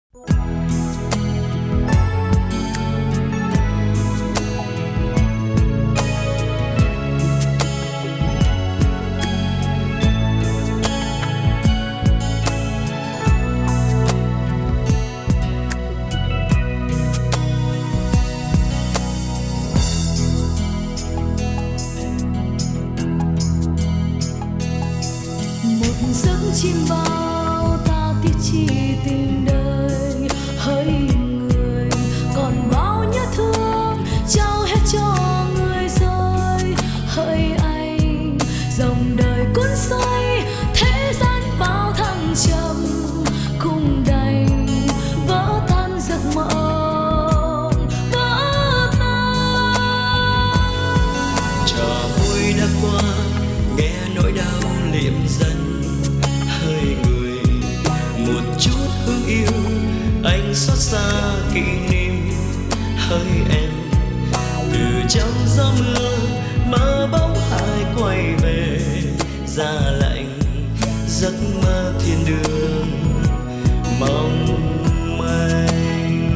chim bao ta tiếc chi tình đời hỡi người, còn bao nhớ thương trao hết cho người rồi. Hỡi anh, dòng đời cuốn xoay thế gian bao thăng trầm, cũng đành vỡ tan giấc mộng vỡ tan. Trò vui đã qua, nghe nỗi đau liệm dần. Hỡi người, một chút hương yêu anh xót xa kỷ niệm. Hỡi em, từ trong gió mưa mơ bóng ai quay về, giá lạnh giấc mơ thiên đường mong manh.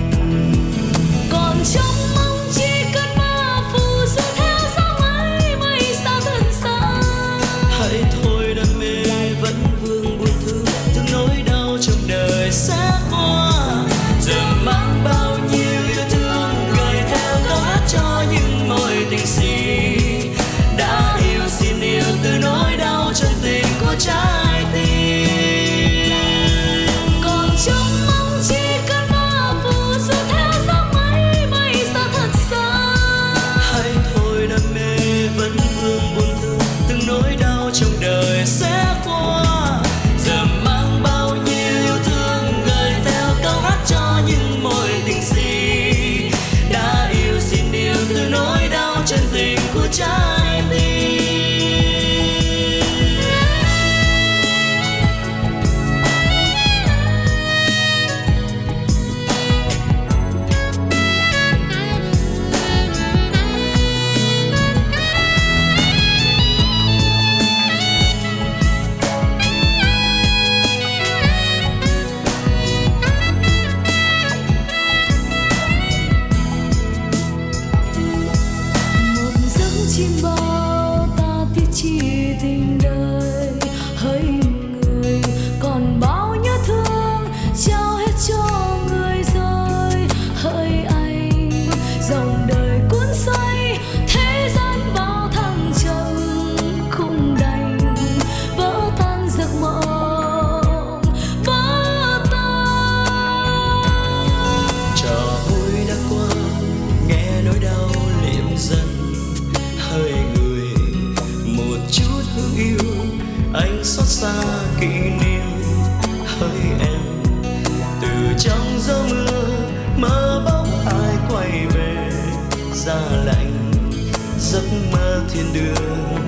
Còn trong mong chỉ cơn mơ phù du theo gió mây, mây xa thân xa. Hãy thôi đam mê vẫn vương buồn thương, từng nỗi đau trong đời sẽ qua. Giờ mang bao nhiêu yêu thương gửi theo câu hát cho những mối tình si. Đã yêu xin yêu từ nỗi đau chân tình của trái tim. Còn trong mong chỉ cơn mơ phù du theo gió mây, mây xa thật xa. Hãy thôi đam mê vẫn vương buồn thương, từng nỗi đau trong đời sẽ qua. Giờ mang bao nhiêu yêu thương gửi theo câu hát cho những mối tình si. Đã yêu xin yêu từ nỗi đau chân tình của trái tim. Chim bao ta tiếc chi tình đời hỡi người, còn bao nhớ thương trao hết cho người rồi. Hỡi anh, dòng đời cuốn xoay thế gian bao thăng trầm, cũng đành vỡ tan giấc mộng vỡ tan. Trò vui đã qua, nghe nỗi đau liệm dần. Hỡi người, một chút hương yêu anh xót xa kỷ niệm. Hỡi em, từ trong gió mưa mơ bóng ai quay về, giá lạnh giấc mơ thiên đường